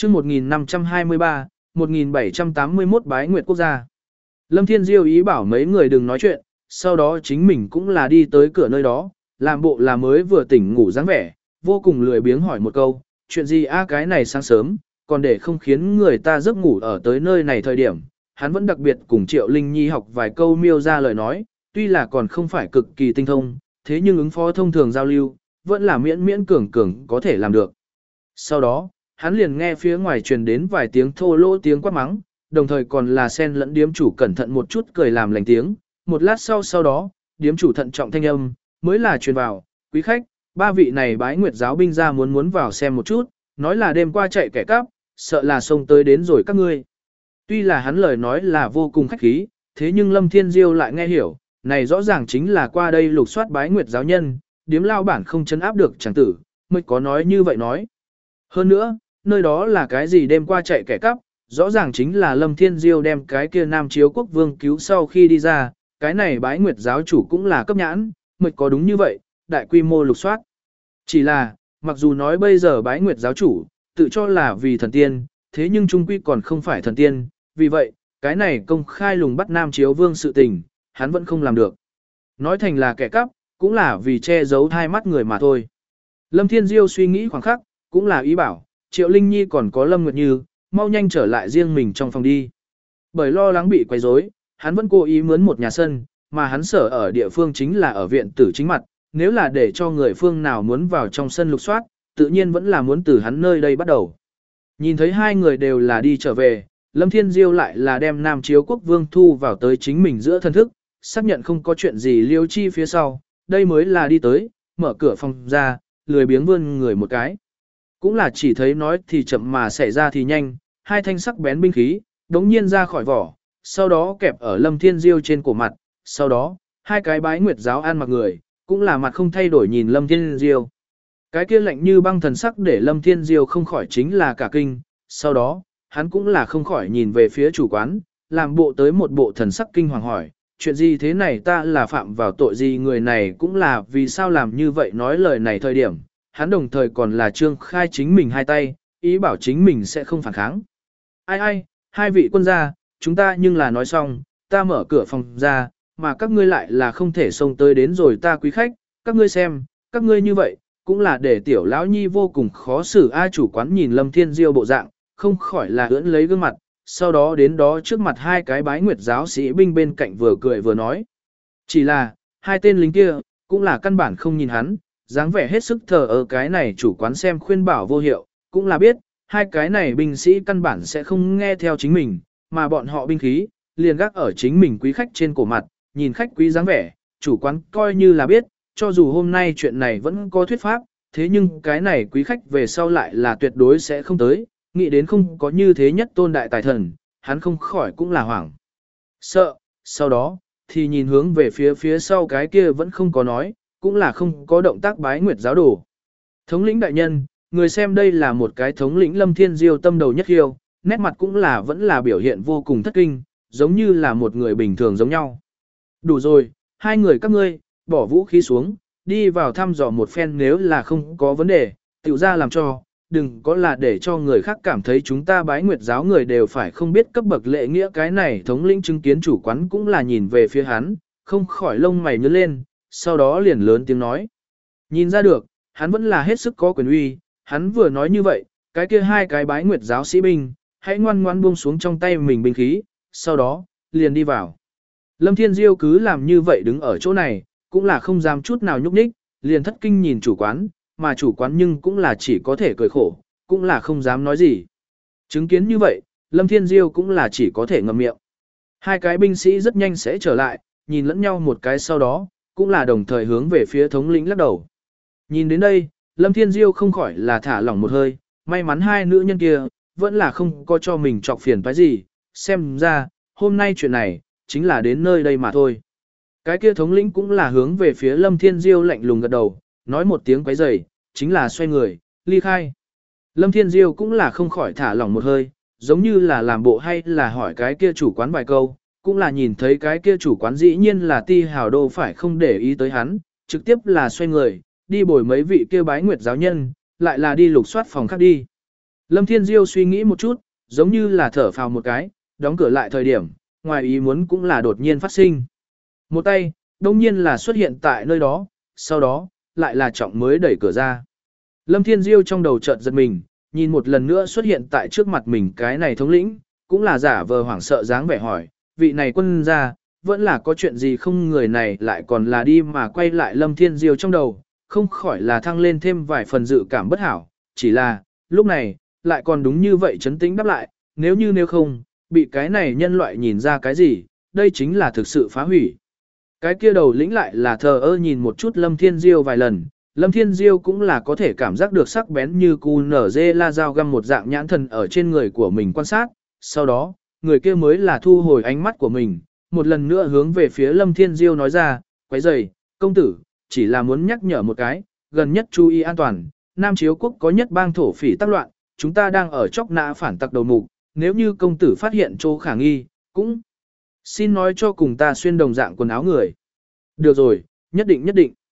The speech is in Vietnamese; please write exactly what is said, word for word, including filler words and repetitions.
chương một nghìn năm trăm hai mươi ba, một nghìn bảy trăm tám mươi mốt bái nguyệt quốc gia. Lâm Thiên Diêu ý bảo mấy người đừng nói chuyện, sau đó chính mình cũng là đi tới cửa nơi đó, làm bộ là mới vừa tỉnh ngủ dáng vẻ, vô cùng lười biếng hỏi một câu, chuyện gì a cái này sáng sớm, còn để không khiến người ta giấc ngủ ở tới nơi này thời điểm. Hắn vẫn đặc biệt cùng Triệu Linh Nhi học vài câu miêu ra lời nói, tuy là còn không phải cực kỳ tinh thông, thế nhưng ứng phó thông thường giao lưu, vẫn là miễn miễn cường cường có thể làm được. Sau đó, hắn liền nghe phía ngoài truyền đến vài tiếng thô lỗ tiếng quát mắng, đồng thời còn là sen lẫn điếm chủ cẩn thận một chút cười làm lành tiếng. Một lát sau sau đó, điếm chủ thận trọng thanh âm, mới là truyền vào, quý khách, ba vị này bái nguyệt giáo binh ra muốn muốn vào xem một chút, nói là đêm qua chạy kẻ cắp, sợ là xông tới đến rồi các ngươi. Tuy là hắn lời nói là vô cùng khách khí, thế nhưng Lâm Thiên Diêu lại nghe hiểu, này rõ ràng chính là qua đây lục soát bái nguyệt giáo nhân, điếm lao bản không chấn áp được chẳng tử, mới có nói như vậy nói. Hơn nữa, nơi đó là cái gì đêm qua chạy kẻ cắp, rõ ràng chính là Lâm Thiên Diêu đem cái kia Nam Chiếu Quốc Vương cứu sau khi đi ra, cái này bái nguyệt giáo chủ cũng là cấp nhãn, mới có đúng như vậy, đại quy mô lục soát. Chỉ là, mặc dù nói bây giờ bái nguyệt giáo chủ, tự cho là vì thần tiên, thế nhưng trung quy còn không phải thần tiên, vì vậy, cái này công khai lùng bắt Nam Chiếu Vương sự tình, hắn vẫn không làm được. Nói thành là kẻ cắp, cũng là vì che giấu hai mắt người mà thôi. Lâm Thiên Diêu suy nghĩ khoảng khắc, cũng là ý bảo, Triệu Linh Nhi còn có Lâm Nguyệt Như, mau nhanh trở lại riêng mình trong phòng đi. Bởi lo lắng bị quấy rối, hắn vẫn cố ý mướn một nhà sân, mà hắn sở ở địa phương chính là ở viện tử chính mặt, nếu là để cho người phương nào muốn vào trong sân lục soát, tự nhiên vẫn là muốn từ hắn nơi đây bắt đầu. Nhìn thấy hai người đều là đi trở về, Lâm Thiên Diêu lại là đem Nam Chiếu Quốc Vương thu vào tới chính mình giữa thân thức, xác nhận không có chuyện gì liêu chi phía sau, đây mới là đi tới, mở cửa phòng ra, lười biếng vươn người một cái. Cũng là chỉ thấy nói thì chậm mà xảy ra thì nhanh, hai thanh sắc bén binh khí, đống nhiên ra khỏi vỏ, sau đó kẹp ở Lâm Thiên Diêu trên cổ mặt, sau đó, hai cái bái nguyệt giáo ăn mặc người, cũng là mặt không thay đổi nhìn Lâm Thiên Diêu. Cái kia lạnh như băng thần sắc để Lâm Thiên Diêu không khỏi chính là cả kinh, sau đó, hắn cũng là không khỏi nhìn về phía chủ quán, làm bộ tới một bộ thần sắc kinh hoàng hỏi, chuyện gì thế này ta là phạm vào tội gì người này cũng là vì sao làm như vậy nói lời này thời điểm, hắn đồng thời còn là trương khai chính mình hai tay, ý bảo chính mình sẽ không phản kháng. Ai ai, hai vị quân gia, chúng ta nhưng là nói xong, ta mở cửa phòng ra, mà các ngươi lại là không thể xông tới đến rồi ta quý khách, các ngươi xem, các ngươi như vậy, cũng là để tiểu lão nhi vô cùng khó xử. Ai chủ quán nhìn Lâm Thiên Diêu bộ dạng, không khỏi là ưỡn lấy gương mặt, sau đó đến đó trước mặt hai cái bái nguyệt giáo sĩ binh bên cạnh vừa cười vừa nói. Chỉ là, hai tên lính kia, cũng là căn bản không nhìn hắn, dáng vẻ hết sức thờ ở cái này chủ quán xem khuyên bảo vô hiệu, cũng là biết, hai cái này binh sĩ căn bản sẽ không nghe theo chính mình, mà bọn họ binh khí, liền gác ở chính mình quý khách trên cổ mặt, nhìn khách quý dáng vẻ, chủ quán coi như là biết, cho dù hôm nay chuyện này vẫn có thuyết pháp, thế nhưng cái này quý khách về sau lại là tuyệt đối sẽ không tới, nghĩ đến không có như thế nhất tôn đại tài thần, hắn không khỏi cũng là hoảng sợ, sau đó, thì nhìn hướng về phía phía sau cái kia vẫn không có nói, cũng là không có động tác bái nguyệt giáo đồ. Thống lĩnh đại nhân, người xem đây là một cái thống lĩnh Lâm Thiên Diêu tâm đầu nhất hiêu, nét mặt cũng là vẫn là biểu hiện vô cùng thất kinh, giống như là một người bình thường giống nhau. Đủ rồi, hai người các ngươi, bỏ vũ khí xuống, đi vào thăm dò một phen nếu là không có vấn đề, tiểu ra làm cho, đừng có là để cho người khác cảm thấy chúng ta bái nguyệt giáo người đều phải không biết cấp bậc lễ nghĩa. Cái này thống lĩnh chứng kiến chủ quán cũng là nhìn về phía hắn, không khỏi lông mày nhướng lên, sau đó liền lớn tiếng nói. Nhìn ra được, hắn vẫn là hết sức có quyền uy, hắn vừa nói như vậy, cái kia hai cái bái nguyệt giáo sĩ binh, hãy ngoan ngoan buông xuống trong tay mình binh khí, sau đó, liền đi vào. Lâm Thiên Diêu cứ làm như vậy đứng ở chỗ này, cũng là không dám chút nào nhúc nhích, liền thất kinh nhìn chủ quán, mà chủ quán nhưng cũng là chỉ có thể cười khổ, cũng là không dám nói gì. Chứng kiến như vậy, Lâm Thiên Diêu cũng là chỉ có thể ngậm miệng. Hai cái binh sĩ rất nhanh sẽ trở lại, nhìn lẫn nhau một cái sau đó, cũng là đồng thời hướng về phía thống lĩnh lắc đầu. Nhìn đến đây, Lâm Thiên Diêu không khỏi là thả lỏng một hơi, may mắn hai nữ nhân kia, vẫn là không có cho mình trọc phiền phải gì, xem ra, hôm nay chuyện này, chính là đến nơi đây mà thôi. Cái kia thống lĩnh cũng là hướng về phía Lâm Thiên Diêu lạnh lùng gật đầu, nói một tiếng quấy rầy, chính là xoay người, ly khai. Lâm Thiên Diêu cũng là không khỏi thả lỏng một hơi, giống như là làm bộ hay là hỏi cái kia chủ quán vài câu, cũng là nhìn thấy cái kia chủ quán dĩ nhiên là ti hào đô phải không để ý tới hắn, trực tiếp là xoay người, đi bồi mấy vị kia bái nguyệt giáo nhân, lại là đi lục soát phòng khác đi. Lâm Thiên Diêu suy nghĩ một chút, giống như là thở phào một cái, đóng cửa lại thời điểm, ngoài ý muốn cũng là đột nhiên phát sinh. Một tay, đông nhiên là xuất hiện tại nơi đó, sau đó, lại là trọng mới đẩy cửa ra. Lâm Thiên Diêu trong đầu chợt giật mình, nhìn một lần nữa xuất hiện tại trước mặt mình cái này thống lĩnh, cũng là giả vờ hoảng sợ dáng vẻ hỏi, vị này quân gia, vẫn là có chuyện gì không, người này lại còn là đi mà quay lại Lâm Thiên Diêu trong đầu, không khỏi là thăng lên thêm vài phần dự cảm bất hảo, chỉ là, lúc này, lại còn đúng như vậy chấn tĩnh đáp lại, nếu như nếu không, bị cái này nhân loại nhìn ra cái gì, đây chính là thực sự phá hủy. Cái kia đầu lĩnh lại là thờ ơ nhìn một chút Lâm Thiên Diêu vài lần, Lâm Thiên Diêu cũng là có thể cảm giác được sắc bén như cu nở dê la dao găm một dạng nhãn thần ở trên người của mình quan sát, sau đó, người kia mới là thu hồi ánh mắt của mình, một lần nữa hướng về phía Lâm Thiên Diêu nói ra, quấy rầy, công tử, chỉ là muốn nhắc nhở một cái, gần nhất chú ý an toàn, Nam Chiếu Quốc có nhất bang thổ phỉ tác loạn, chúng ta đang ở chóc nã phản tặc đầu mục, nếu như công tử phát hiện chỗ khả nghi, cũng xin nói cho cùng ta xuyên đồng dạng quần áo người. Được rồi, nhất định nhất định.